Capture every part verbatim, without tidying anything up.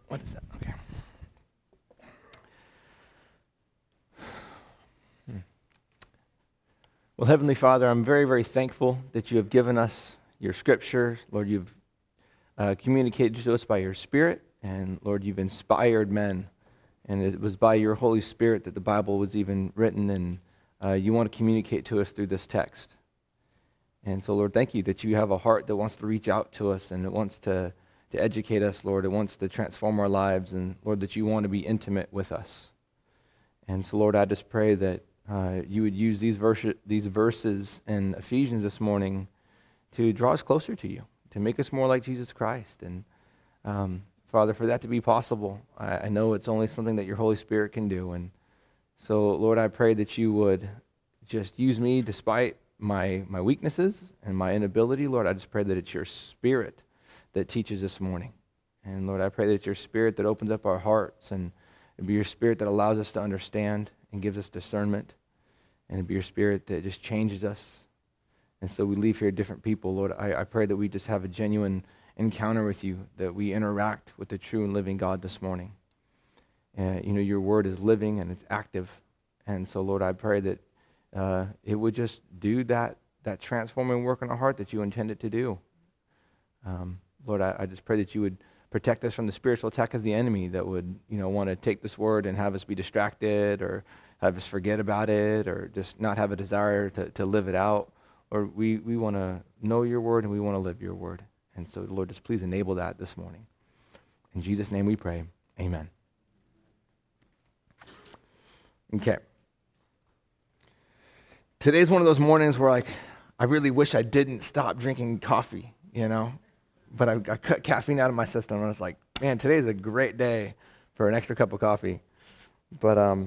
What is that? Okay. Hmm. Well, Heavenly Father, I'm very, very thankful that you have given us your scripture. Lord, you've uh, communicated to us by your Spirit, and Lord, you've inspired men. And it was by your Holy Spirit that the Bible was even written, and uh, you want to communicate to us through this text. And so, Lord, thank you that you have a heart that wants to reach out to us and it wants to, to educate us, Lord. It wants to transform our lives, and, Lord, that you want to be intimate with us. And so, Lord, I just pray that uh, you would use these, verse, these verses in Ephesians this morning to draw us closer to you, to make us more like Jesus Christ. And, um, Father, for that to be possible, I, I know it's only something that your Holy Spirit can do. And so, Lord, I pray that you would just use me despite my my weaknesses and my inability. Lord, I just pray that it's your Spirit that teaches this morning. And Lord, I pray that it's your Spirit that opens up our hearts, and it'd be your Spirit that allows us to understand and gives us discernment, and it'd be your Spirit that just changes us. And so we leave here different people. Lord, I, I pray that we just have a genuine encounter with you, that we interact with the true and living God this morning. And you know, your word is living and it's active. And so, Lord, I pray that Uh, it would just do that that transforming work in our heart that you intended to do. Um, Lord, I, I just pray that you would protect us from the spiritual attack of the enemy that would, you know, want to take this word and have us be distracted or have us forget about it or just not have a desire to, to live it out. Or we, we want to know your word and we want to live your word. And so, Lord, just please enable that this morning. In Jesus' name we pray. Amen. Okay. Today's one of those mornings where, like, I really wish I didn't stop drinking coffee, you know? But I, I cut caffeine out of my system, and I was like, man, today's a great day for an extra cup of coffee. But um,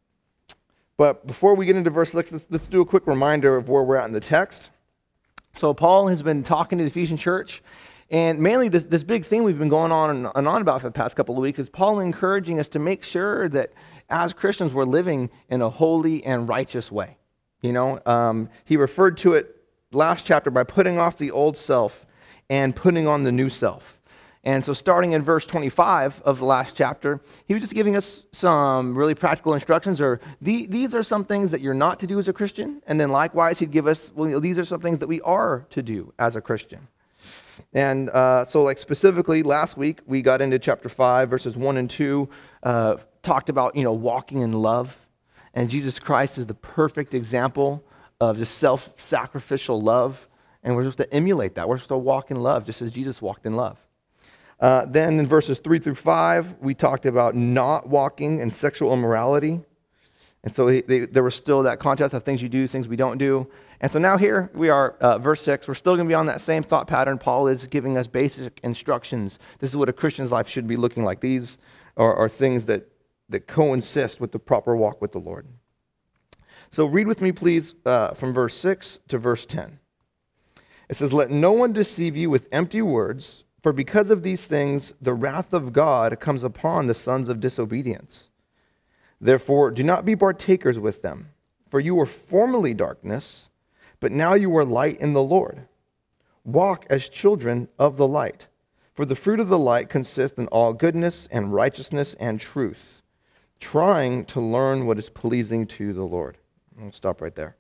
but before we get into verse six, let's, let's do a quick reminder of where we're at in the text. So Paul has been talking to the Ephesian church, and mainly this, this big thing we've been going on and on about for the past couple of weeks is Paul encouraging us to make sure that as Christians we're living in a holy and righteous way. You know, um, he referred to it last chapter by putting off the old self and putting on the new self. And so starting in verse twenty-five of the last chapter, he was just giving us some really practical instructions, or the, these are some things that you're not to do as a Christian. And then likewise, he'd give us, well, you know, these are some things that we are to do as a Christian. And uh, so like specifically last week, we got into chapter five, verses one and two, uh, talked about, you know, walking in love. And Jesus Christ is the perfect example of just self-sacrificial love. And we're supposed to emulate that. We're supposed to walk in love just as Jesus walked in love. Uh, then in verses three through five, we talked about not walking in sexual immorality. And so they, there was still that contrast of things you do, things we don't do. And so now here we are, uh, verse six. We're still going to be on that same thought pattern. Paul is giving us basic instructions. This is what a Christian's life should be looking like. These are, are things that that coincide with the proper walk with the Lord. So read with me, please, uh, from verse six to verse ten. It says, "Let no one deceive you with empty words, for because of these things the wrath of God comes upon the sons of disobedience. Therefore, do not be partakers with them, for you were formerly darkness, but now you are light in the Lord. Walk as children of the light, for the fruit of the light consists in all goodness and righteousness and truth, trying to learn what is pleasing to the Lord." I'll stop right there.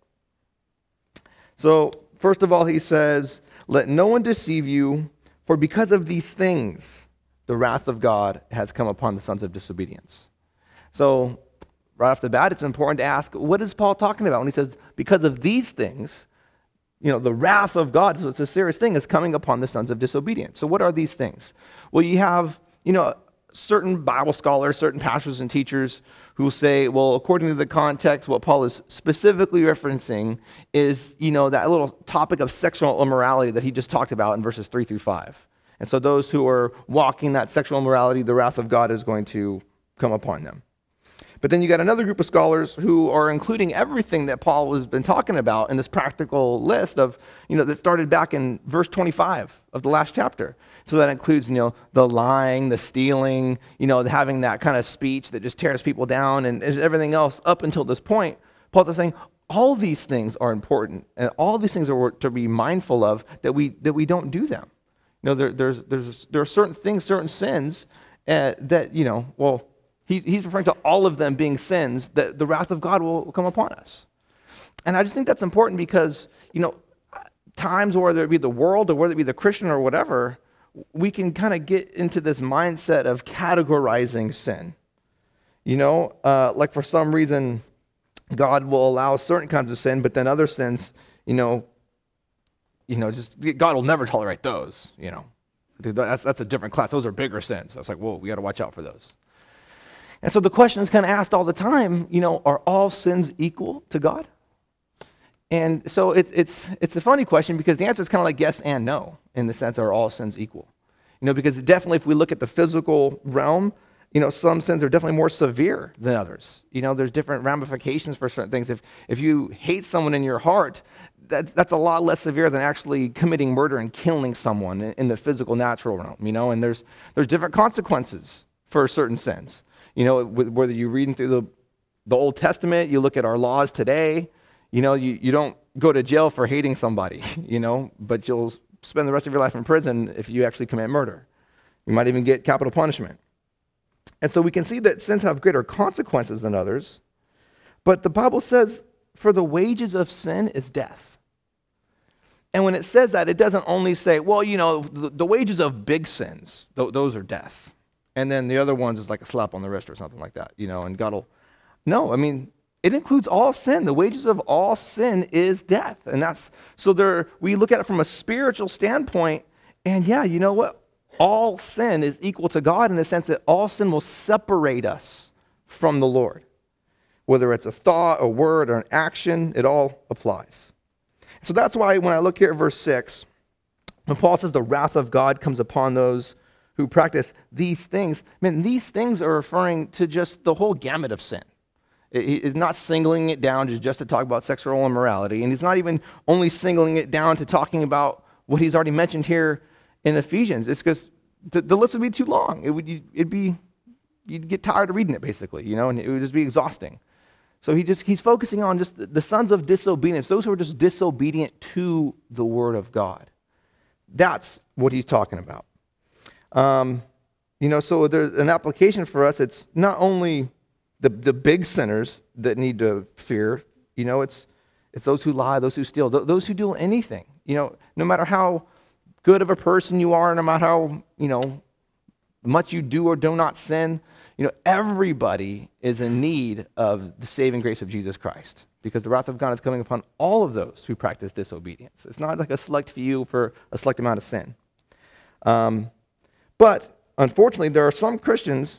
So, first of all, he says, "Let no one deceive you, for because of these things, the wrath of God has come upon the sons of disobedience." So, right off the bat, it's important to ask, what is Paul talking about when he says, because of these things, you know, the wrath of God, so it's a serious thing, is coming upon the sons of disobedience. So what are these things? Well, you have, you know, certain Bible scholars, certain pastors and teachers who say, well, according to the context, what Paul is specifically referencing is, you know, that little topic of sexual immorality that he just talked about in verses three through five. And so those who are walking that sexual immorality, the wrath of God is going to come upon them. But then you got another group of scholars who are including everything that Paul has been talking about in this practical list of, you know, that started back in verse twenty-five of the last chapter. So that includes, you know, the lying, the stealing, you know, having that kind of speech that just tears people down and everything else up until this point. Paul's just saying all these things are important and all these things are to be mindful of, that we that we don't do them. You know, there, there's there's there are certain things, certain sins, uh, that, you know, well, he, he's referring to all of them being sins, that the wrath of God will come upon us. And I just think that's important because, you know, times, whether it be the world or whether it be the Christian or whatever, we can kind of get into this mindset of categorizing sin. You know, uh, like for some reason, God will allow certain kinds of sin, but then other sins, you know, you know, just God will never tolerate those. You know, that's that's a different class. Those are bigger sins. So it's like, whoa, we got to watch out for those. And so the question is kind of asked all the time. You know, are all sins equal to God? And so it, it's it's a funny question because the answer is kind of like yes and no in the sense, are all sins equal? You know, because definitely if we look at the physical realm, you know, some sins are definitely more severe than others. You know, there's different ramifications for certain things. If if you hate someone in your heart, that's, that's a lot less severe than actually committing murder and killing someone in, in the physical, natural realm, you know, and there's there's different consequences for certain sins. You know, whether you're reading through the, the Old Testament, you look at our laws today, you know, you, you don't go to jail for hating somebody, you know, but you'll spend the rest of your life in prison if you actually commit murder. You might even get capital punishment. And so we can see that sins have greater consequences than others, but the Bible says, for the wages of sin is death. And when it says that, it doesn't only say, well, you know, the, the wages of big sins, th- those are death. And then the other ones is like a slap on the wrist or something like that, you know, and God will, no, I mean, it includes all sin. The wages of all sin is death. And that's, so there, we look at it from a spiritual standpoint, and yeah, you know what? All sin is equal to God in the sense that all sin will separate us from the Lord. Whether it's a thought, a word, or an action, it all applies. So that's why when I look here at verse six, when Paul says the wrath of God comes upon those who practice these things, I mean, these things are referring to just the whole gamut of sin. He's not singling it down to just to talk about sexual immorality, and he's not even only singling it down to talking about what he's already mentioned here in Ephesians. It's because the, the list would be too long. It would it'd be you'd get tired of reading it basically, you know, and it would just be exhausting. So he just he's focusing on just the, the sons of disobedience, those who are just disobedient to the word of God. That's what he's talking about. Um, you know, so there's an application for us. It's not only The, the big sinners that need to fear, you know, it's it's those who lie, those who steal, th- those who do anything. You know, no matter how good of a person you are, no matter how, you know, much you do or do not sin, you know, everybody is in need of the saving grace of Jesus Christ because the wrath of God is coming upon all of those who practice disobedience. It's not like a select few for a select amount of sin. Um, but unfortunately, there are some Christians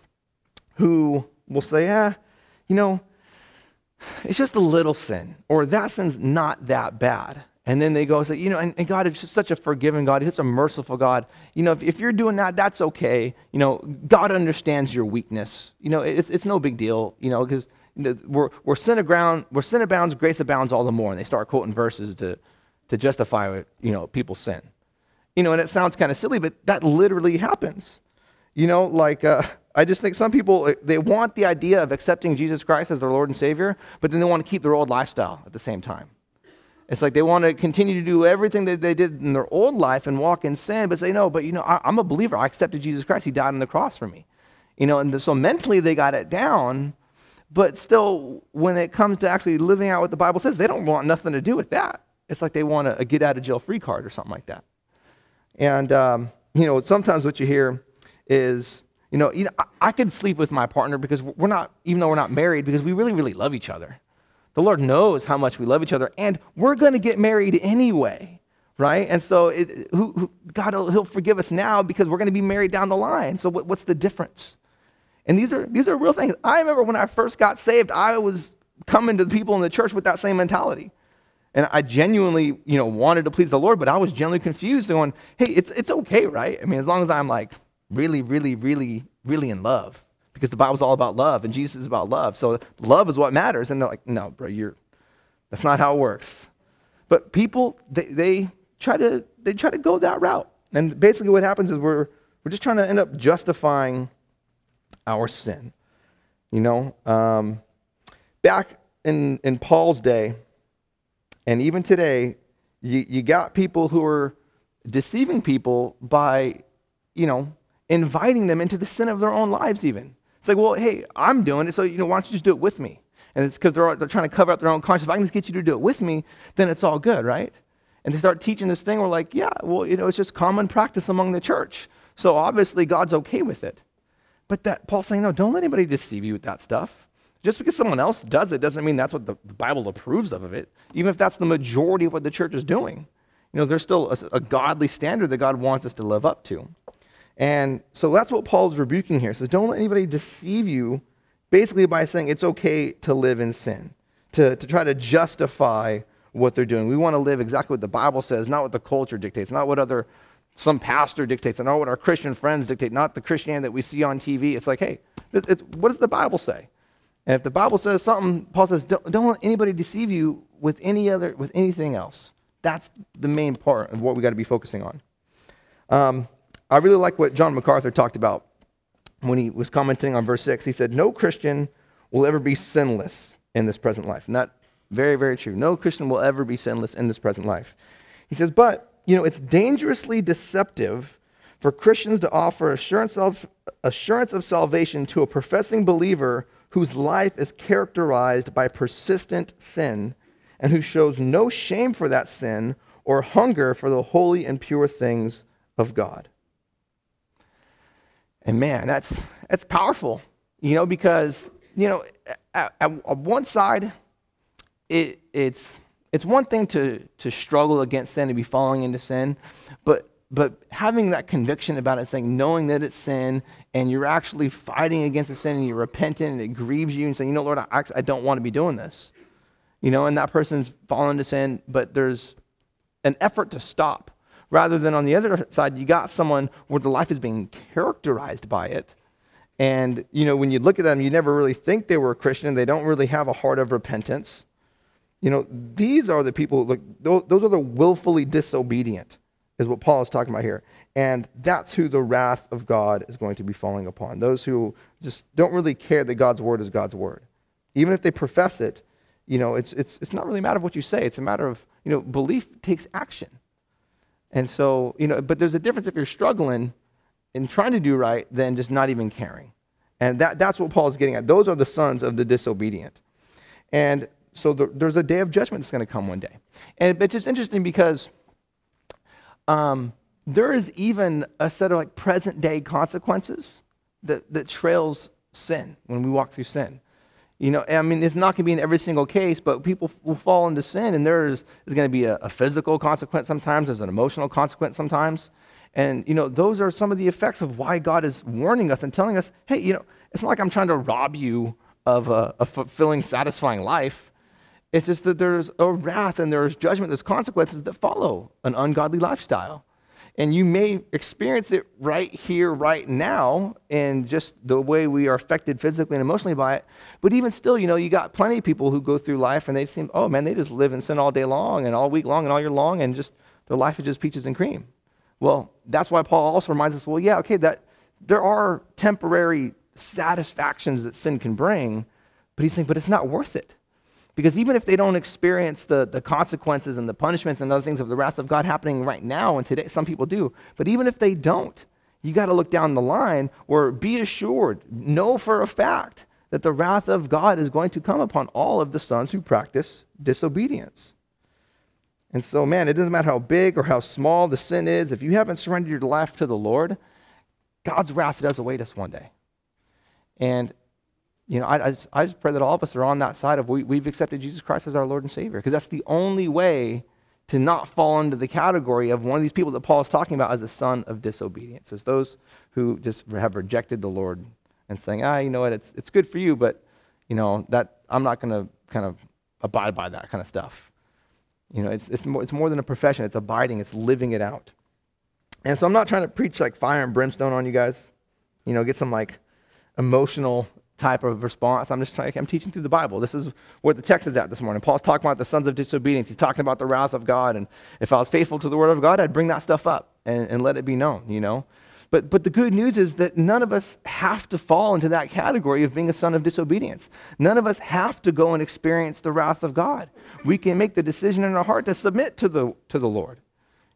who will say, ah, you know, it's just a little sin, or that sin's not that bad. And then they go and say, you know, and, and God is just such a forgiving God. He's such a merciful God. You know, if, if you're doing that, that's okay. You know, God understands your weakness. You know, it's it's no big deal, you know, because you know, we're, we're sin abounds, where sin abounds, grace abounds all the more. And they start quoting verses to, to justify, you know, people's sin. You know, and it sounds kind of silly, but that literally happens. You know, like, uh, I just think some people, they want the idea of accepting Jesus Christ as their Lord and Savior, but then they want to keep their old lifestyle at the same time. It's like they want to continue to do everything that they did in their old life and walk in sin, but say, no, but you know, I, I'm a believer. I accepted Jesus Christ. He died on the cross for me. You know, and so mentally they got it down, but still, when it comes to actually living out what the Bible says, they don't want nothing to do with that. It's like they want a, a get out of jail free card or something like that. And, um, you know, sometimes what you hear is, you know, you know, I, I could sleep with my partner because we're not, even though we're not married, because we really, really love each other. The Lord knows how much we love each other, and we're going to get married anyway, right? And so it, who, who, God, will, he'll forgive us now because we're going to be married down the line. So what, what's the difference? And these are these are real things. I remember when I first got saved, I was coming to the people in the church with that same mentality. And I genuinely, you know, wanted to please the Lord, but I was genuinely confused going, hey, it's it's okay, right? I mean, as long as I'm like, really, really, really, really in love, because the Bible's all about love and Jesus is about love. So love is what matters. And they're like, no, bro, you're, that's not how it works. But people, they, they try to, they try to go that route. And basically what happens is we're, we're just trying to end up justifying our sin. You know, um, back in, in Paul's day, and even today, you, you got people who are deceiving people by, you know, inviting them into the sin of their own lives even. It's like, well, hey, I'm doing it, so you know, why don't you just do it with me? And it's because they're, they're trying to cover up their own conscience. If I can just get you to do it with me, then it's all good, right? And they start teaching this thing, we're like, yeah, well, you know, it's just common practice among the church. So obviously God's okay with it. But that Paul's saying, no, don't let anybody deceive you with that stuff. Just because someone else does it doesn't mean that's what the, the Bible approves of of it, even if that's the majority of what the church is doing. You know, there's still a, a godly standard that God wants us to live up to. And so that's what Paul's rebuking here. He says, don't let anybody deceive you, basically by saying it's okay to live in sin, to, to try to justify what they're doing. We want to live exactly what the Bible says, not what the culture dictates, not what other, some pastor dictates, and not what our Christian friends dictate, not the Christianity that we see on T V. It's like, hey, it, it's, what does the Bible say? And if the Bible says something, Paul says, don't, don't let anybody deceive you with any other, with anything else. That's the main part of what we got to be focusing on. Um, I really like what John MacArthur talked about when he was commenting on verse six. He said, no Christian will ever be sinless in this present life. And that, very, very true. No Christian will ever be sinless in this present life. He says, but, you know, it's dangerously deceptive for Christians to offer assurance of, assurance of salvation to a professing believer whose life is characterized by persistent sin and who shows no shame for that sin or hunger for the holy and pure things of God. And man, that's that's powerful, you know, because, you know, at, at one side, it, it's it's one thing to to struggle against sin and be falling into sin, but But having that conviction about it, saying, knowing that it's sin, and you're actually fighting against the sin, and you're repentant, and it grieves you, and saying, you know, Lord, I, actually, I don't want to be doing this. You know, and that person's fallen into sin, but there's an effort to stop. Rather than on the other side, you got someone where the life is being characterized by it. And, you know, when you look at them, you never really think they were a Christian. They don't really have a heart of repentance. You know, these are the people, like, those are the willfully disobedient, is what Paul is talking about here. And that's who the wrath of God is going to be falling upon. Those who just don't really care that God's word is God's word. Even if they profess it, you know, it's it's it's not really a matter of what you say. It's a matter of, you know, belief takes action. And so, you know, but there's a difference if you're struggling and trying to do right than just not even caring. And that that's what Paul is getting at. Those are the sons of the disobedient. And so the, there's a day of judgment that's going to come one day. And it's just interesting because Um, there is even a set of like present day consequences that, that trails sin when we walk through sin. You know, I mean, it's not going to be in every single case, but people will fall into sin, and there's, there's going to be a, a physical consequence sometimes, there's an emotional consequence sometimes. And, you know, those are some of the effects of why God is warning us and telling us, hey, you know, it's not like I'm trying to rob you of a, a fulfilling, satisfying life. It's just that there's a wrath and there's judgment, there's consequences that follow an ungodly lifestyle. And you may experience it right here, right now, in just the way we are affected physically and emotionally by it. But even still, you know, you got plenty of people who go through life and they seem, oh man, they just live in sin all day long and all week long and all year long, and just their life is just peaches and cream. Well, that's why Paul also reminds us, well, yeah, okay, that there are temporary satisfactions that sin can bring, but he's saying, but it's not worth it. Because even if they don't experience the, the consequences and the punishments and other things of the wrath of God happening right now and today, some people do, but even if they don't, you got to look down the line or be assured, know for a fact that the wrath of God is going to come upon all of the sons who practice disobedience. And so, man, it doesn't matter how big or how small the sin is, if you haven't surrendered your life to the Lord, God's wrath does await us one day. And You know, I, I, just, I just pray that all of us are on that side of we, we've accepted Jesus Christ as our Lord and Savior, because that's the only way to not fall into the category of one of these people that Paul is talking about as a son of disobedience, as those who just have rejected the Lord and saying, ah, you know what, it's it's good for you, but, you know, that I'm not going to kind of abide by that kind of stuff. You know, it's, it's, more, it's more than a profession. It's abiding. It's living it out. And so I'm not trying to preach like fire and brimstone on you guys, you know, get some like emotional type of response. I'm just trying, I'm teaching through the Bible. This is where the text is at this morning. Paul's talking about the sons of disobedience. He's talking about the wrath of God. And if I was faithful to the word of God, I'd bring that stuff up and, and let it be known, you know. But but the good news is that none of us have to fall into that category of being a son of disobedience. None of us have to go and experience the wrath of God. We can make the decision in our heart to submit to the to the Lord.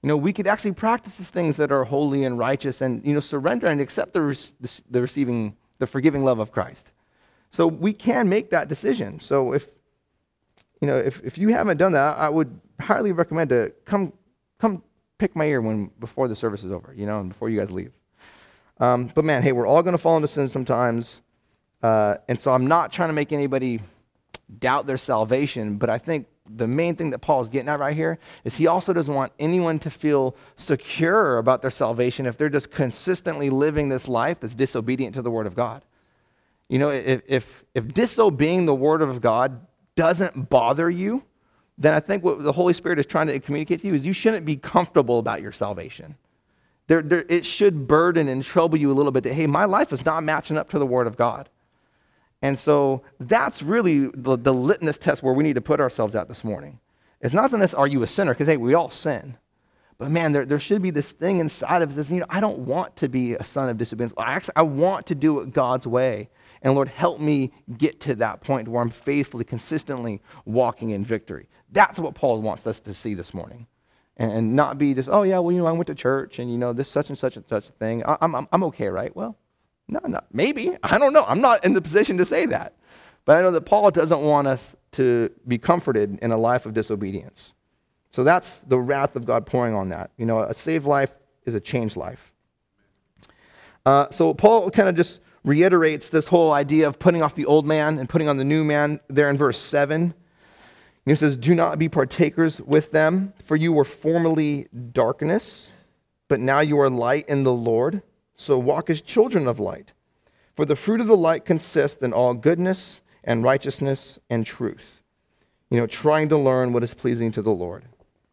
You know, we could actually practice these things that are holy and righteous and, you know, surrender and accept the, the, the receiving, the forgiving love of Christ. So we can make that decision. So if, you know, if, if you haven't done that, I would highly recommend to come, come pick my ear when, before the service is over, you know, and before you guys leave. Um, but man, hey, we're all going to fall into sin sometimes. Uh, and so I'm not trying to make anybody doubt their salvation, but I think the main thing that Paul is getting at right here is he also doesn't want anyone to feel secure about their salvation if they're just consistently living this life that's disobedient to the Word of God. You know, if, if, if disobeying the Word of God doesn't bother you, then I think what the Holy Spirit is trying to communicate to you is you shouldn't be comfortable about your salvation. There, there, it should burden and trouble you a little bit that, hey, my life is not matching up to the Word of God. And so that's really the, the litmus test where we need to put ourselves at this morning. It's not that are you a sinner, because, hey, we all sin. But, man, there, there should be this thing inside of us that says, you know, I don't want to be a son of disobedience. I, actually, I want to do it God's way. And, Lord, help me get to that point where I'm faithfully, consistently walking in victory. That's what Paul wants us to see this morning. And, and not be just, oh, yeah, well, you know, I went to church and, you know, this such and such and such thing. I, I'm, I'm okay, right? Well, no, not maybe. I don't know. I'm not in the position to say that. But I know that Paul doesn't want us to be comforted in a life of disobedience. So that's the wrath of God pouring on that. You know, a saved life is a changed life. Uh, so Paul kind of just reiterates this whole idea of putting off the old man and putting on the new man there in verse seven. He says, do not be partakers with them, for you were formerly darkness, but now you are light in the Lord. So walk as children of light. For the fruit of the light consists in all goodness and righteousness and truth. You know, trying to learn what is pleasing to the Lord.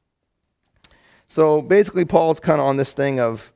So basically, Paul's kind of on this thing of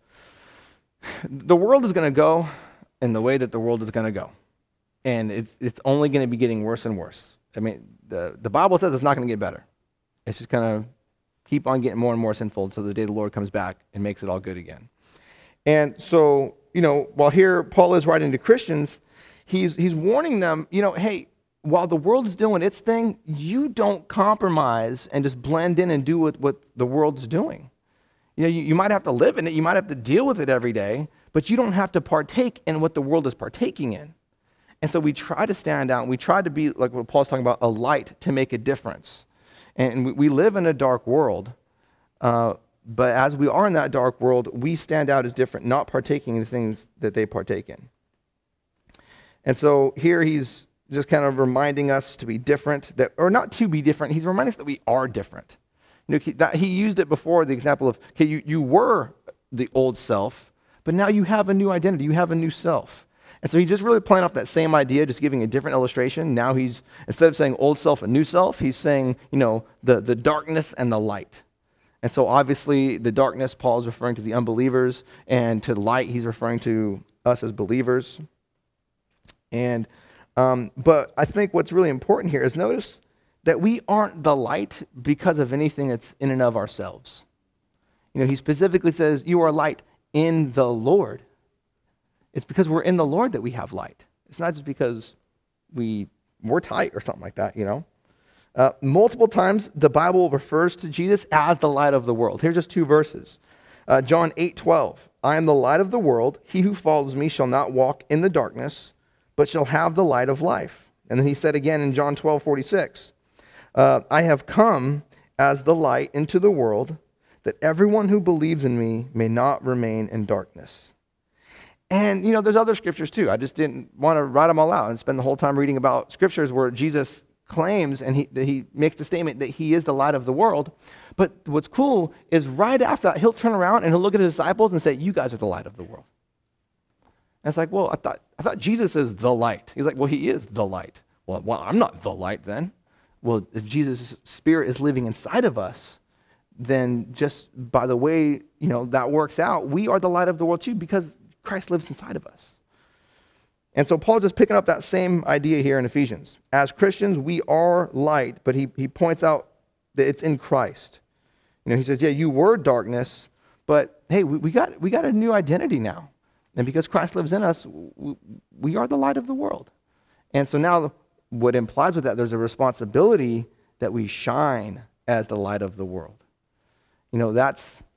the world is going to go in the way that the world is going to go. And it's it's only going to be getting worse and worse. I mean, the, the Bible says it's not going to get better. It's just going to keep on getting more and more sinful until the day the Lord comes back and makes it all good again. And so, you know, while here Paul is writing to Christians, he's he's warning them, you know, hey, while the world is doing its thing, you don't compromise and just blend in and do what, what the world's doing. You know, you, you might have to live in it, you might have to deal with it every day, but you don't have to partake in what the world is partaking in. And so we try to stand out, and we try to be, like what Paul's talking about, a light to make a difference. And we, we live in a dark world, uh, but as we are in that dark world, we stand out as different, not partaking in the things that they partake in. And so here he's just kind of reminding us to be different, that, or not to be different. He's reminding us that we are different. You know, he, that, he used it before, the example of, okay, you, you were the old self, but now you have a new identity. You have a new self. And so he's just really playing off that same idea, just giving a different illustration. Now he's, instead of saying old self and new self, he's saying, you know, the, the darkness and the light. And so obviously the darkness, Paul is referring to the unbelievers, and to the light, he's referring to us as believers. And um, but I think what's really important here is notice that we aren't the light because of anything that's in and of ourselves. You know, he specifically says, you are light in the Lord. It's because we're in the Lord that we have light. It's not just because we, we're tight or something like that, you know. Uh, multiple times, the Bible refers to Jesus as the light of the world. Here's just two verses. Uh, John eight twelve, I am the light of the world. He who follows me shall not walk in the darkness, but shall have the light of life. And then he said again in John twelve forty-six, uh, I have come as the light into the world, that everyone who believes in me may not remain in darkness. And, you know, there's other scriptures too. I just didn't want to write them all out and spend the whole time reading about scriptures where Jesus claims and he, that he makes the statement that he is the light of the world. But what's cool is right after that, he'll turn around and he'll look at his disciples and say, you guys are the light of the world. And it's like, well, I thought I thought Jesus is the light. He's like, well, he is the light. Well, well, I'm not the light then. Well, if Jesus' Spirit is living inside of us, then just by the way, you know, that works out, we are the light of the world too, because Christ lives inside of us. And so Paul's just picking up that same idea here in Ephesians. As Christians, we are light, but he, he points out that it's in Christ. You know, he says, yeah, you were darkness, but hey, we, we got we got a new identity now. And because Christ lives in us, we, we are the light of the world. And so now what implies with that, there's a responsibility that we shine as the light of the world. You know, that's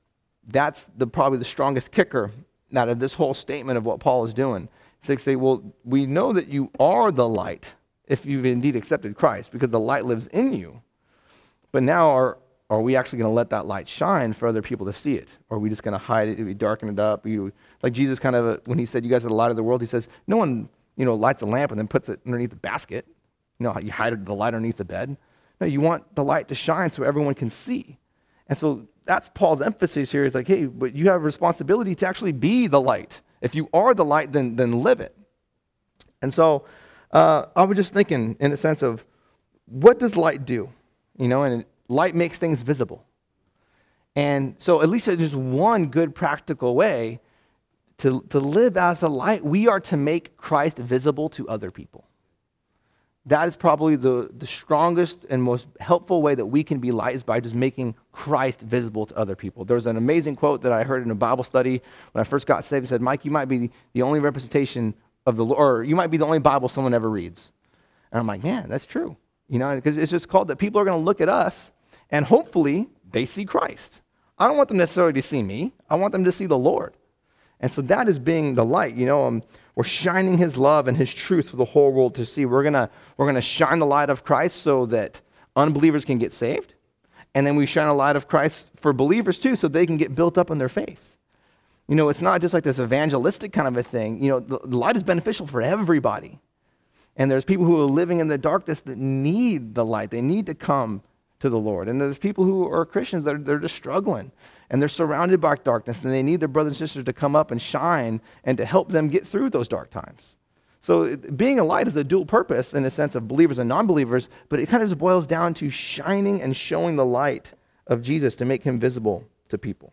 that's the probably the strongest kicker out of this whole statement of what Paul is doing. It's like say, well, we know that you are the light if you've indeed accepted Christ, because the light lives in you. But now are, are we actually going to let that light shine for other people to see it? Or are we just going to hide it, we darken it up? You, like Jesus kind of, when he said, you guys are the light of the world, he says, no one, you know, lights a lamp and then puts it underneath the basket. You know how you hide the light underneath the bed? No, you want the light to shine so everyone can see. And so that's Paul's emphasis here, is like, hey, but you have a responsibility to actually be the light. If you are the light, then, then live it. And so uh, I was just thinking in a sense of, what does light do? You know, and light makes things visible. And so at least there's just one good practical way to, to live as the light. We are to make Christ visible to other people. That is probably the, the strongest and most helpful way that we can be light, is by just making Christ visible to other people. There's an amazing quote that I heard in a Bible study when I first got saved. It said, Mike, you might be the only representation of the Lord, or you might be the only Bible someone ever reads. And I'm like, man, that's true. You know, because it's just called that people are going to look at us and hopefully they see Christ. I don't want them necessarily to see me. I want them to see the Lord. And so that is being the light. You know, um, we're shining his love and his truth for the whole world to see. We're gonna we're gonna shine the light of Christ so that unbelievers can get saved, and then we shine a light of Christ for believers too, so they can get built up in their faith. You know, it's not just like this evangelistic kind of a thing. You know, the, the light is beneficial for everybody, and there's people who are living in the darkness that need the light. They need to come to the Lord, and there's people who are Christians that are, they're just struggling. And they're surrounded by darkness, and they need their brothers and sisters to come up and shine and to help them get through those dark times. So it, being a light is a dual purpose in a sense of believers and non-believers, but it kind of just boils down to shining and showing the light of Jesus to make him visible to people.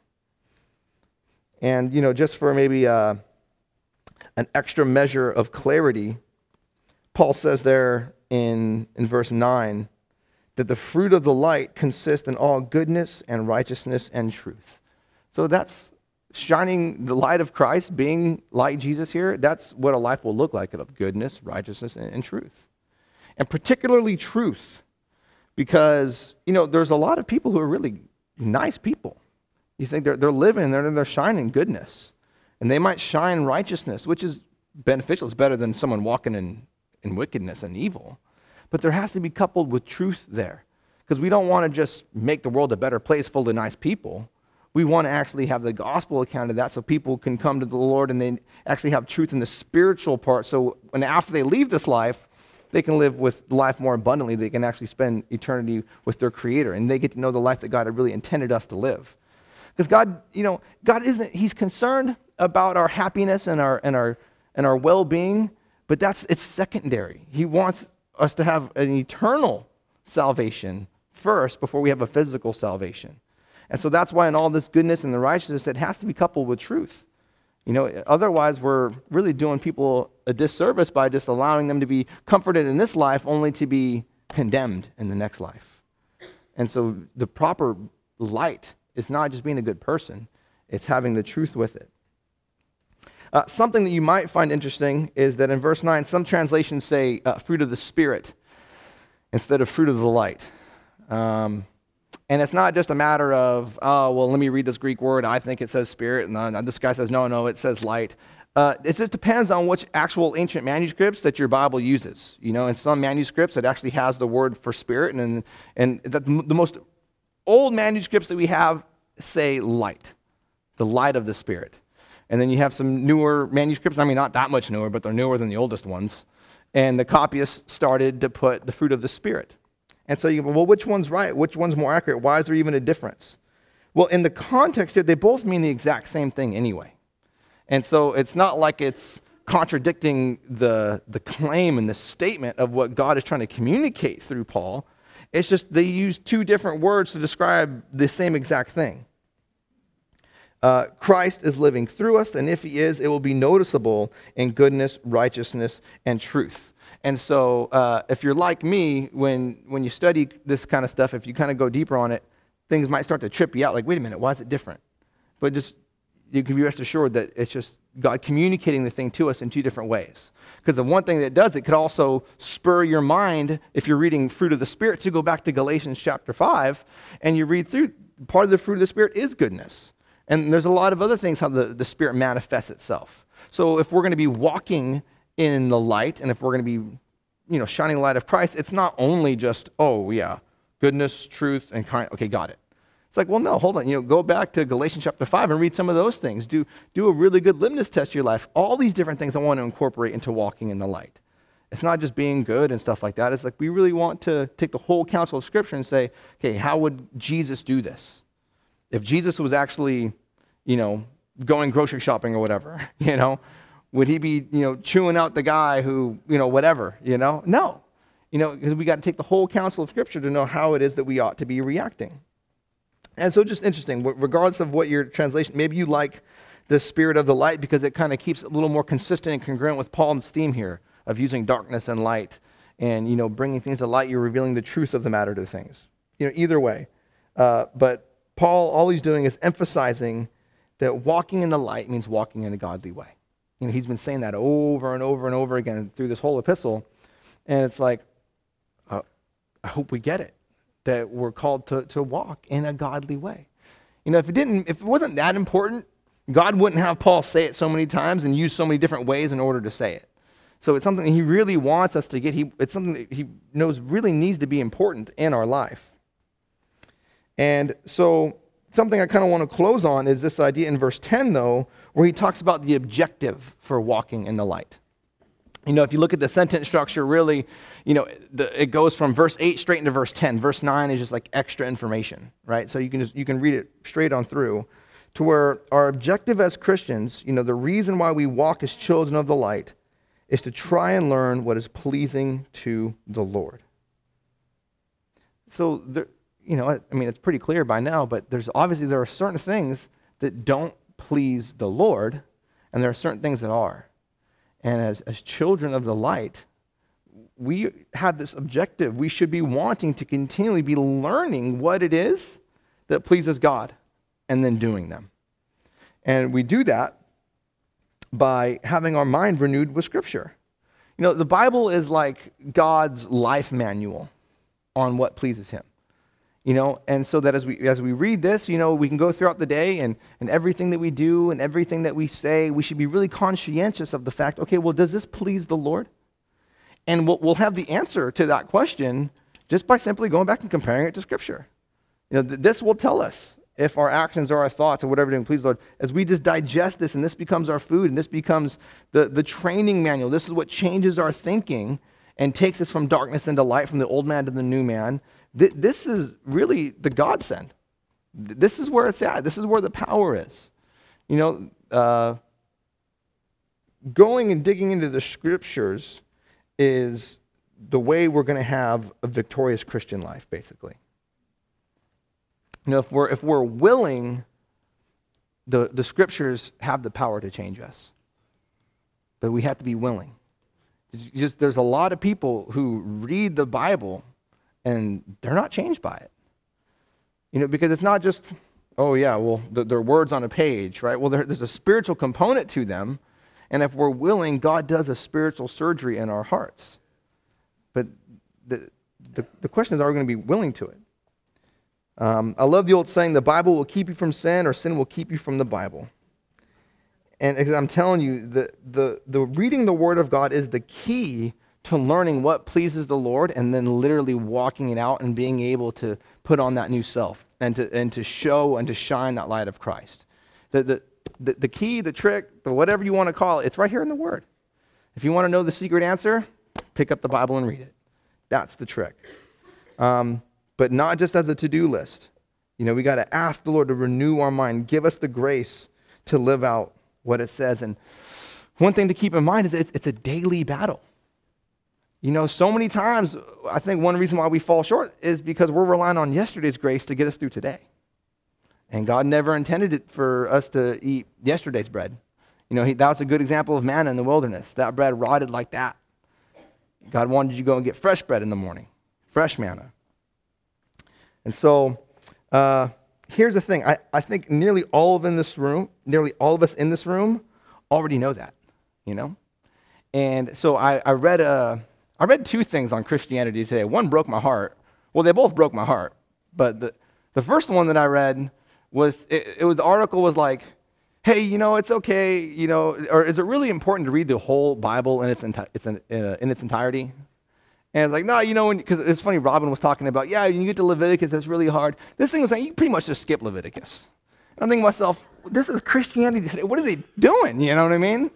And, you know, just for maybe uh, an extra measure of clarity, Paul says there in, in verse nine, that the fruit of the light consists in all goodness and righteousness and truth. So that's shining the light of Christ, being like Jesus here. That's what a life will look like, of goodness, righteousness, and, and truth. And particularly truth, because, you know, there's a lot of people who are really nice people. You think they're, they're living, they're, they're shining goodness. And they might shine righteousness, which is beneficial. It's better than someone walking in, in wickedness and evil. But there has to be coupled with truth there, because we don't want to just make the world a better place full of nice people. We want to actually have the gospel account of that, so people can come to the Lord and they actually have truth in the spiritual part. So when after they leave this life, they can live with life more abundantly. They can actually spend eternity with their Creator, and they get to know the life that God had really intended us to live. Because God, you know, God isn't, he's concerned about our happiness and our and our and our well-being, but that's it's secondary. He wants us to have an eternal salvation first before we have a physical salvation. And so that's why in all this goodness and the righteousness, it has to be coupled with truth. You know, otherwise we're really doing people a disservice by just allowing them to be comforted in this life only to be condemned in the next life. And so the proper light is not just being a good person, it's having the truth with it. Uh, something that you might find interesting is that in verse nine, some translations say uh, fruit of the Spirit instead of fruit of the light. Um, and it's not just a matter of, oh, well, let me read this Greek word. I think it says spirit. And uh, this guy says, no, no, it says light. Uh, it just depends on which actual ancient manuscripts that your Bible uses. You know, in some manuscripts, it actually has the word for spirit. And, and the, the most old manuscripts that we have say light, the light of the Spirit. And then you have some newer manuscripts. I mean, not that much newer, but they're newer than the oldest ones. And the copyists started to put the fruit of the Spirit. And so you go, well, which one's right? Which one's more accurate? Why is there even a difference? Well, in the context here, they both mean the exact same thing anyway. And so it's not like it's contradicting the, the claim and the statement of what God is trying to communicate through Paul. It's just they use two different words to describe the same exact thing. Uh, Christ is living through us, and if he is, it will be noticeable in goodness, righteousness, and truth. And so uh, if you're like me, when, when you study this kind of stuff, if you kind of go deeper on it, things might start to trip you out, like, wait a minute, why is it different? But just, you can be rest assured that it's just God communicating the thing to us in two different ways. Because the one thing that it does, it could also spur your mind, if you're reading fruit of the Spirit, to go back to Galatians chapter five, and you read through, part of the fruit of the Spirit is goodness. And there's a lot of other things how the, the Spirit manifests itself. So if we're going to be walking in the light, and if we're going to be, you know, shining the light of Christ, it's not only just, oh, yeah, goodness, truth, and kind. Okay, got it. It's like, well, no, hold on. You know, go back to Galatians chapter five and read some of those things. Do, do a really good litmus test of your life. All these different things I want to incorporate into walking in the light. It's not just being good and stuff like that. It's like we really want to take the whole counsel of Scripture and say, okay, how would Jesus do this? If Jesus was actually, you know, going grocery shopping or whatever, you know, would he be, you know, chewing out the guy who, you know, whatever, you know? No. You know, because we got to take the whole counsel of Scripture to know how it is that we ought to be reacting. And so just interesting, regardless of what your translation, maybe you like the spirit of the light because it kind of keeps it a little more consistent and congruent with Paul's theme here of using darkness and light and, you know, bringing things to light. You're revealing the truth of the matter to things. You know, either way. Uh, but Paul, all he's doing is emphasizing that walking in the light means walking in a godly way. You know, he's been saying that over and over and over again through this whole epistle. And it's like, uh, I hope we get it, that we're called to, to walk in a godly way. You know, if it didn't, if it wasn't that important, God wouldn't have Paul say it so many times and use so many different ways in order to say it. So it's something that he really wants us to get. He, it's something that he knows really needs to be important in our life. And so something I kind of want to close on is this idea in verse ten, though, where he talks about the objective for walking in the light. You know, if you look at the sentence structure, really, you know, the, it goes from verse eight straight into verse ten. Verse nine is just like extra information, right? So you can just, you can read it straight on through to where our objective as Christians, you know, the reason why we walk as children of the light is to try and learn what is pleasing to the Lord. So, there, you know, I mean, it's pretty clear by now, but there's obviously there are certain things that don't please the Lord, and there are certain things that are. And as, as children of the light, we have this objective. We should be wanting to continually be learning what it is that pleases God and then doing them. And we do that by having our mind renewed with Scripture. You know, the Bible is like God's life manual on what pleases Him. You know, and so that as we as we read this, you know, we can go throughout the day and, and everything that we do and everything that we say, we should be really conscientious of the fact, okay, well, does this please the Lord? And we'll, we'll have the answer to that question just by simply going back and comparing it to Scripture. You know, th- this will tell us if our actions or our thoughts or whatever didn't please the Lord. As we just digest this and this becomes our food and this becomes the, the training manual, this is what changes our thinking and takes us from darkness into light, from the old man to the new man. This is really the godsend. This is where it's at. This is where the power is. You know, uh, going and digging into the Scriptures is the way we're going to have a victorious Christian life, basically. You know, if we're if we're willing, the, the Scriptures have the power to change us. But we have to be willing. Just, there's a lot of people who read the Bible and they're not changed by it. You know, because it's not just, oh yeah, well, they're words on a page, right? Well, there, there's a spiritual component to them, and if we're willing, God does a spiritual surgery in our hearts. But the, the, the question is, are we going to be willing to it? Um, I love the old saying, the Bible will keep you from sin, or sin will keep you from the Bible. And I'm telling you, the, the, the reading the Word of God is the key to learning what pleases the Lord and then literally walking it out and being able to put on that new self and to and to show and to shine that light of Christ. The, the, the, the key, the trick, or whatever you want to call it, it's right here in the Word. If you want to know the secret answer, pick up the Bible and read it. That's the trick. Um, but not just as a to-do list. You know, we got to ask the Lord to renew our mind, give us the grace to live out what it says. And one thing to keep in mind is it's, it's a daily battle. You know, so many times, I think one reason why we fall short is because we're relying on yesterday's grace to get us through today. And God never intended it for us to eat yesterday's bread. You know, he, that was a good example of manna in the wilderness. That bread rotted like that. God wanted you to go and get fresh bread in the morning, fresh manna. And so, uh, here's the thing. I, I think nearly all of in this room, nearly all of us in this room already know that, you know? And so I, I read a... I read two things on Christianity today. One broke my heart. Well, they both broke my heart. But the, the first one that I read was, it, it was, the article was like, hey, you know, it's okay, you know, or is it really important to read the whole Bible in its, enti- it's in, uh, in its entirety? And it's like, no, you know, because it's funny, Robin was talking about, yeah, when you get to Leviticus, it's really hard. This thing was like, you pretty much just skip Leviticus. And I'm thinking to myself, this is Christianity today. What are they doing? You know what I mean?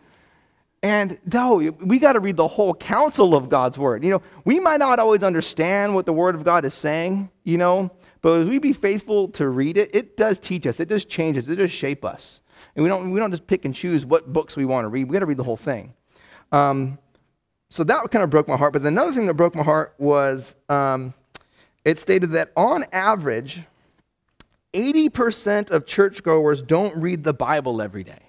And no, we got to read the whole counsel of God's word. You know, we might not always understand what the word of God is saying, you know, but as we be faithful to read it, it does teach us. It does change us. It does shape us. And we don't, we don't just pick and choose what books we want to read. We got to read the whole thing. Um, so that kind of broke my heart. But another thing that broke my heart was um, it stated that on average, eighty percent of churchgoers don't read the Bible every day.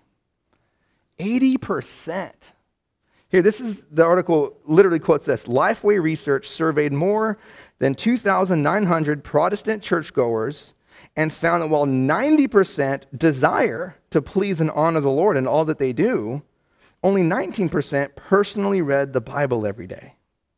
eighty percent. Here, this is, the article literally quotes this. Lifeway Research surveyed more than two thousand nine hundred Protestant churchgoers and found that while ninety percent desire to please and honor the Lord in all that they do, only nineteen percent personally read the Bible every day.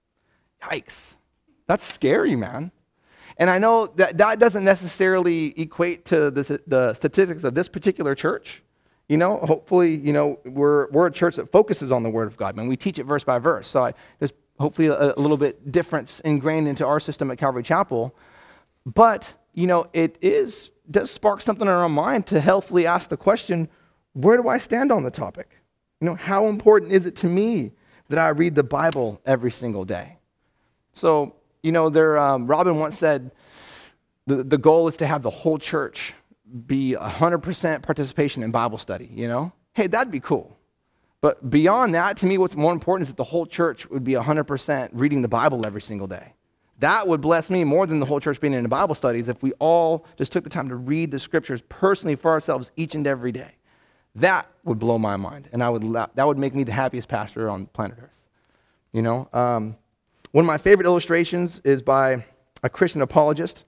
Yikes. That's scary, man. And I know that that doesn't necessarily equate to the, the statistics of this particular church. You know, hopefully, you know, we're we're a church that focuses on the Word of God, and we teach it verse by verse. So I, there's hopefully a, a little bit difference ingrained into our system at Calvary Chapel. But, you know, it is does spark something in our mind to healthily ask the question, where do I stand on the topic? You know, how important is it to me that I read the Bible every single day? So, you know, there, um, Robin once said, the, the goal is to have the whole church be one hundred percent participation in Bible study, you know? Hey, that'd be cool. But beyond that, to me, what's more important is that the whole church would be one hundred percent reading the Bible every single day. That would bless me more than the whole church being in the Bible studies if we all just took the time to read the scriptures personally for ourselves each and every day. That would blow my mind, and I would la- that would make me the happiest pastor on planet Earth. You know, um, one of my favorite illustrations is by a Christian apologist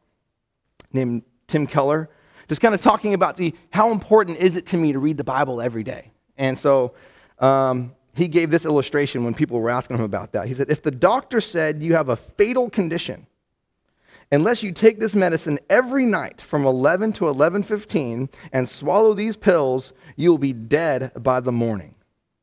named Tim Keller, just kind of talking about the how important is it to me to read the Bible every day. And so um, he gave this illustration when people were asking him about that. He said, if the doctor said you have a fatal condition, unless you take this medicine every night from eleven to eleven fifteen and swallow these pills, you'll be dead by the morning.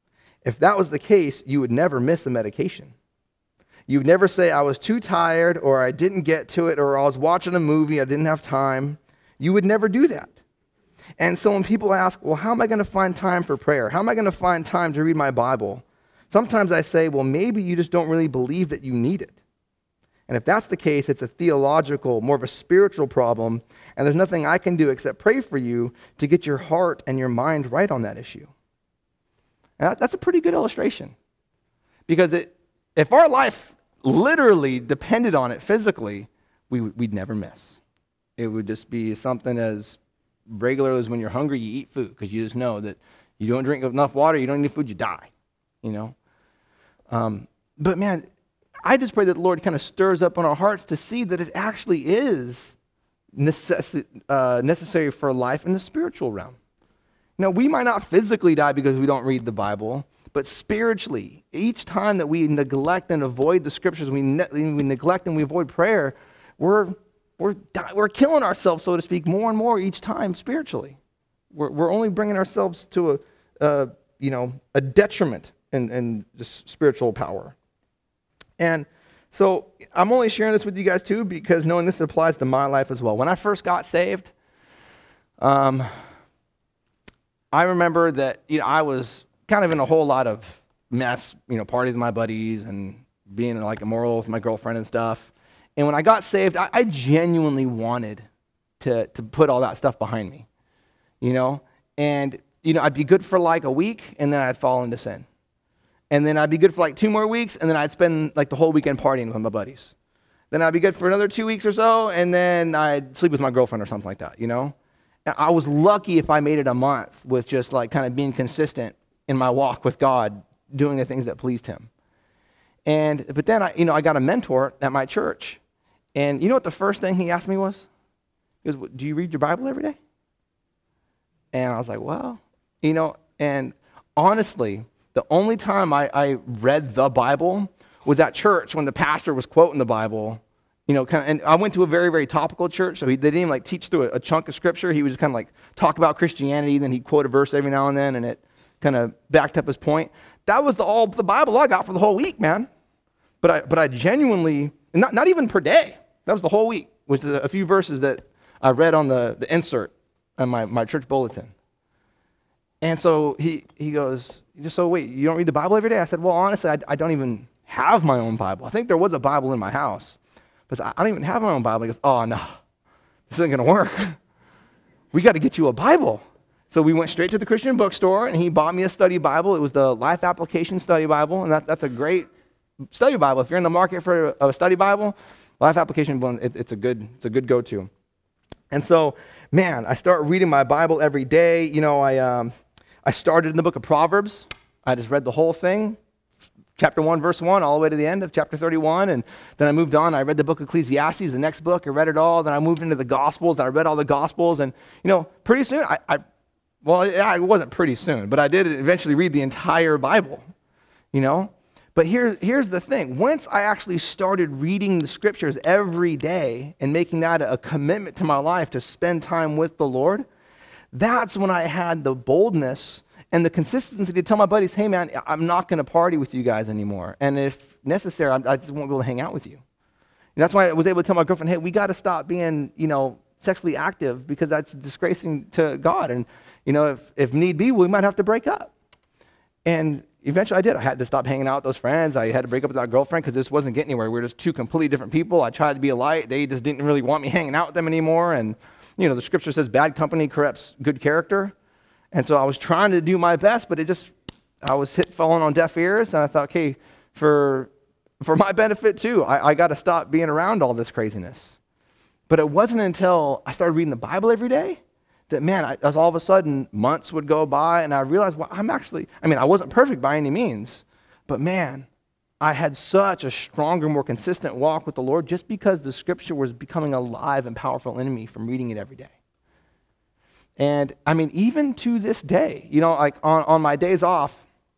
If that was the case, you would never miss a medication. You'd never say, I was too tired, or I didn't get to it, or I was watching a movie, I didn't have time. You would never do that. And so when people ask, well, how am I going to find time for prayer? How am I going to find time to read my Bible? Sometimes I say, well, maybe you just don't really believe that you need it. And if that's the case, it's a theological, more of a spiritual problem, and there's nothing I can do except pray for you to get your heart and your mind right on that issue. And that's a pretty good illustration. Because it, if our life literally depended on it physically, we, we'd never miss. It would just be something as regular as when you're hungry, you eat food, because you just know that you don't drink enough water, you don't need food, you die, you know. Um, but man, I just pray that the Lord kind of stirs up on our hearts to see that it actually is necess- uh, necessary for life in the spiritual realm. Now, we might not physically die because we don't read the Bible, but spiritually, each time that we neglect and avoid the scriptures, we, ne- we neglect and we avoid prayer, we're We're, we're killing ourselves, so to speak, more and more each time spiritually. We're, we're only bringing ourselves to a, uh, you know, a detriment in, in just spiritual power. And so I'm only sharing this with you guys too because knowing this applies to my life as well. When I first got saved, um, I remember that you know I was kind of in a whole lot of mess, you know, partying with my buddies and being like immoral with my girlfriend and stuff. And when I got saved, I, I genuinely wanted to, to put all that stuff behind me, you know? And, you know, I'd be good for like a week, and then I'd fall into sin. And then I'd be good for like two more weeks, and then I'd spend like the whole weekend partying with my buddies. Then I'd be good for another two weeks or so, and then I'd sleep with my girlfriend or something like that, you know? And I was lucky if I made it a month with just like kind of being consistent in my walk with God, doing the things that pleased him. And, but then I, you know, I got a mentor at my church. And you know what the first thing he asked me was? He goes, do you read your Bible every day? And I was like, well, you know, and honestly, the only time I, I read the Bible was at church when the pastor was quoting the Bible You know, kind of, and I went to a very, very topical church, so he, they didn't even like teach through a, a chunk of scripture. He would just kind of like talk about Christianity, then he'd quote a verse every now and then, and it kind of backed up his point. That was the all the Bible I got for the whole week, man. But I, but I genuinely, not not even per day. That was the whole week. Was a few verses that I read on the, the insert on my, my church bulletin. And so he he goes, just so wait, you don't read the Bible every day? I said, well, honestly, I, I don't even have my own Bible. I think there was a Bible in my house. But I don't even have my own Bible. He goes, oh, no, this isn't going to work. We got to get you a Bible. So we went straight to the Christian bookstore, and he bought me a study Bible. It was the Life Application Study Bible, and that, that's a great study Bible. If you're in the market for a study Bible, Life Application, it, it's a good, it's a good go-to. And so, man, I start reading my Bible every day. You know, I um, I started in the book of Proverbs. I just read the whole thing. Chapter one, verse one, all the way to the end of chapter thirty-one. And then I moved on. I read the book of Ecclesiastes, the next book. I read it all. Then I moved into the Gospels. And I read all the Gospels. And, you know, pretty soon, I, I well, it, it wasn't pretty soon, but I did eventually read the entire Bible, you know. But here, here's the thing. Once I actually started reading the scriptures every day and making that a commitment to my life to spend time with the Lord, that's when I had the boldness and the consistency to tell my buddies, hey, man, I'm not going to party with you guys anymore. And if necessary, I just won't be able to hang out with you. And that's why I was able to tell my girlfriend, hey, we got to stop being, you know, sexually active because that's disgracing to God. And, you know, if, if need be, we might have to break up. And eventually I did. I had to stop hanging out with those friends. I had to break up with that girlfriend because this wasn't getting anywhere. We were just two completely different people. I tried to be a light. They just didn't really want me hanging out with them anymore. And, you know, the scripture says bad company corrupts good character. And so I was trying to do my best, but it just, I was hit falling on deaf ears. And I thought, okay, for for my benefit too, I, I got to stop being around all this craziness. But it wasn't until I started reading the Bible every day that, man, I, as all of a sudden months would go by and I realized, well, I'm actually, I mean, I wasn't perfect by any means, but man, I had such a stronger, more consistent walk with the Lord just because the scripture was becoming alive and powerful in me from reading it every day. And I mean, even to this day, you know, like on, on my days off,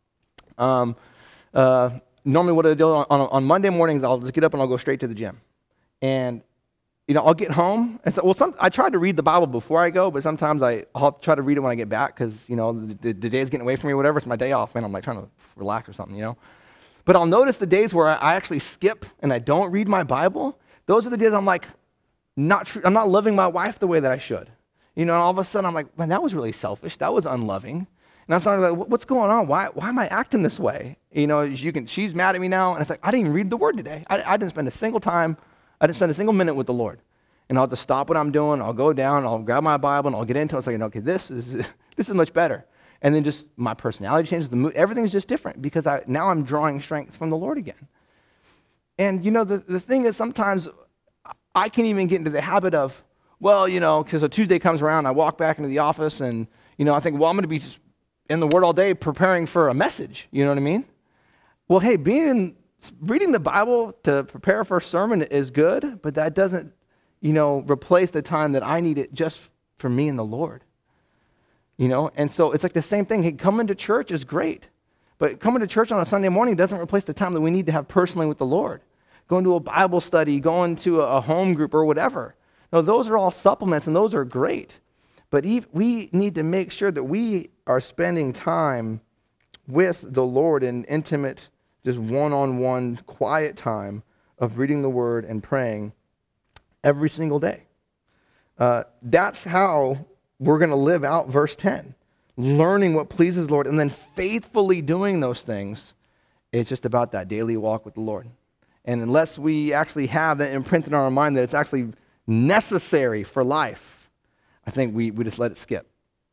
um, uh, normally what I do on, on Monday mornings, I'll just get up and I'll go straight to the gym. And, you know, I'll get home. And so, well, some, I try to read the Bible before I go, but sometimes I, I'll try to read it when I get back because, you know, the, the, the day's getting away from me or whatever. It's my day off, man. I'm like trying to relax or something, you know. But I'll notice the days where I, I actually skip and I don't read my Bible. Those are the days I'm like, not tr- I'm not loving my wife the way that I should. You know, and all of a sudden I'm like, man, that was really selfish. That was unloving. And I'm starting to like, what's going on? Why, why am I acting this way? You know, you can, she's mad at me now. And it's like, I didn't even read the word today. I, I didn't spend a single time, I didn't spend a single minute with the Lord. And I'll just stop what I'm doing. I'll go down, I'll grab my Bible, and I'll get into it. It's like, okay, this is, this is much better. And then just my personality changes, the mood, everything's just different because I, now I'm drawing strength from the Lord again. And, you know, the, the thing is sometimes I can even get into the habit of, well, you know, because a Tuesday comes around, I walk back into the office and, you know, I think, well, I'm going to be in the Word all day preparing for a message. You know what I mean? Well, hey, being in, reading the Bible to prepare for a sermon is good, but that doesn't, you know, replace the time that I need it just for me and the Lord. You know, and so it's like the same thing. Hey, coming to church is great, but coming to church on a Sunday morning doesn't replace the time that we need to have personally with the Lord. Going to a Bible study, going to a home group or whatever. No, those are all supplements, and those are great. But we need to make sure that we are spending time with the Lord in intimate, just one-on-one, quiet time of reading the Word and praying every single day. Uh, that's how we're going to live out verse ten. Learning what pleases the Lord and then faithfully doing those things. It's just about that daily walk with the Lord. And unless we actually have that imprinted on our mind that it's actually necessary for life, I think we, we just let it skip.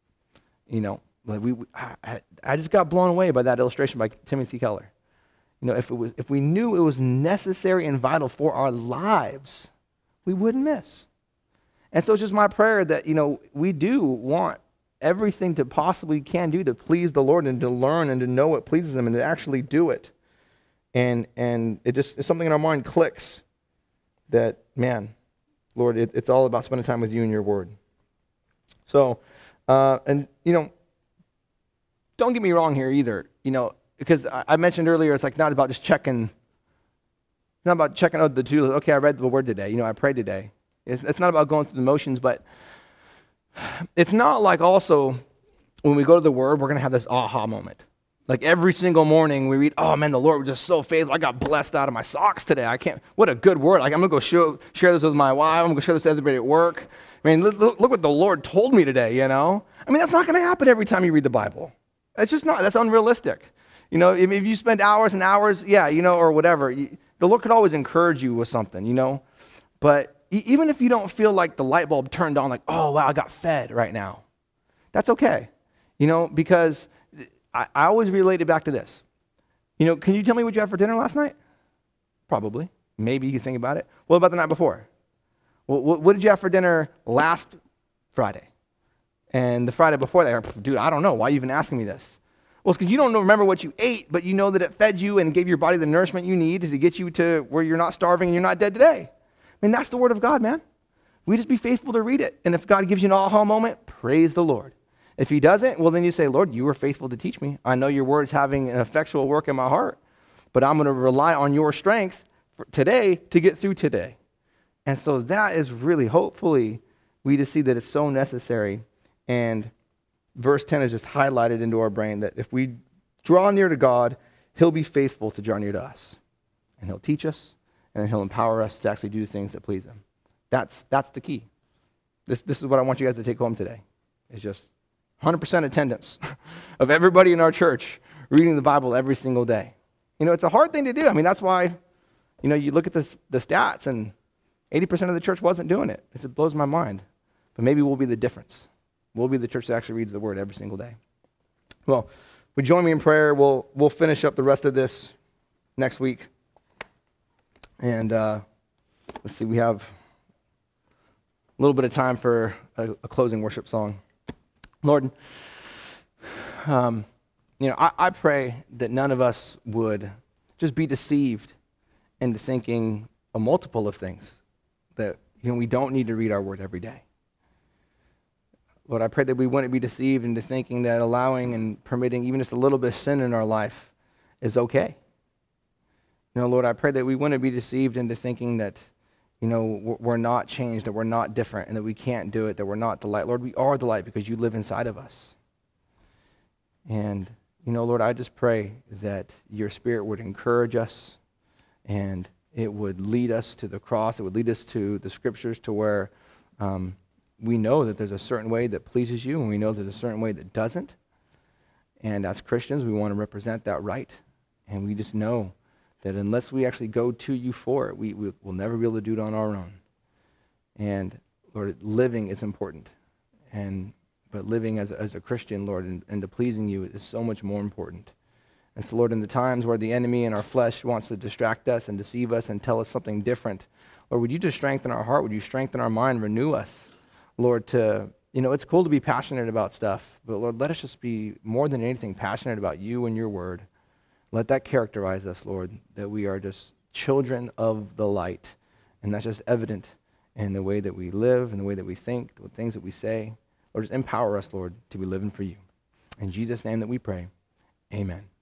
You know, like we, I, I just got blown away by that illustration by Timothy Keller. You know, if it was, if we knew it was necessary and vital for our lives, we wouldn't miss. And so it's just my prayer that, you know, we do want everything to possibly can do to please the Lord and to learn and to know what pleases Him and to actually do it. And and it just, it's something in our mind clicks that, man, Lord, it, it's all about spending time with you and your word. So, uh, and, you know, don't get me wrong here either, you know, because I, I mentioned earlier, it's like not about just checking It's not about checking out the to-do list. Okay, I read the word today. You know, I prayed today. It's, it's not about going through the motions, but it's not like also when we go to the word, we're going to have this aha moment. Like every single morning we read, oh man, the Lord was just so faithful. I got blessed out of my socks today. I can't, what a good word. Like I'm going to go show, share this with my wife. I'm going to share this with everybody at work. I mean, look, look what the Lord told me today, you know? I mean, that's not going to happen every time you read the Bible. That's just not, that's unrealistic. You know, if, if you spend hours and hours, yeah, you know, or whatever, you, the Lord could always encourage you with something, you know? But e- even if you don't feel like the light bulb turned on, like, oh, wow, I got fed right now, that's okay, you know, because I, I always relate it back to this. You know, can you tell me what you had for dinner last night? Probably. Maybe you can think about it. What about the night before? Well, what, what did you have for dinner last Friday? And the Friday before that, dude, I don't know. Why are you even asking me this? Well, it's because you don't remember what you ate, but you know that it fed you and gave your body the nourishment you need to get you to where you're not starving and you're not dead today. I mean, that's the word of God, man. We just be faithful to read it. And if God gives you an aha moment, praise the Lord. If he doesn't, well, then you say, Lord, you were faithful to teach me. I know your word's having an effectual work in my heart, but I'm going to rely on your strength for today to get through today. And so that is really, hopefully, we just see that it's so necessary. And verse ten is just highlighted into our brain that if we draw near to God, he'll be faithful to draw near to us. And he'll teach us, and he'll empower us to actually do things that please him. That's, that's the key. This, this is what I want you guys to take home today. It's just one hundred percent attendance of everybody in our church reading the Bible every single day. You know, it's a hard thing to do. I mean, that's why, you know, you look at this, the stats, and eighty percent of the church wasn't doing it. It blows my mind. But maybe we'll be the difference. We'll be the church that actually reads the word every single day. Well, would you join me in prayer? We'll, we'll finish up the rest of this next week. And uh, let's see, we have a little bit of time for a, a closing worship song. Lord, um, you know, I, I pray that none of us would just be deceived into thinking a multiple of things, that, you know, we don't need to read our word every day. Lord, I pray that we wouldn't be deceived into thinking that allowing and permitting even just a little bit of sin in our life is okay. You know, Lord, I pray that we wouldn't be deceived into thinking that, you know, we're not changed, that we're not different, and that we can't do it, that we're not the light. Lord, we are the light because you live inside of us. And, you know, Lord, I just pray that your Spirit would encourage us, and it would lead us to the cross. It would lead us to the Scriptures, to where um, we know that there's a certain way that pleases you, and we know there's a certain way that doesn't. And as Christians, we want to represent that right. And we just know that unless we actually go to you for it, we, we will never be able to do it on our own. And, Lord, living is important. And but living as, as a Christian, Lord, and, and to pleasing you is so much more important. And so, Lord, in the times where the enemy and our flesh wants to distract us and deceive us and tell us something different, Lord, would you just strengthen our heart? Would you strengthen our mind, renew us, Lord, to, you know, it's cool to be passionate about stuff, but Lord, let us just be more than anything passionate about you and your word. Let that characterize us, Lord, that we are just children of the light. And that's just evident in the way that we live, in the way that we think, the things that we say. Lord, just empower us, Lord, to be living for you. In Jesus' name that we pray, amen.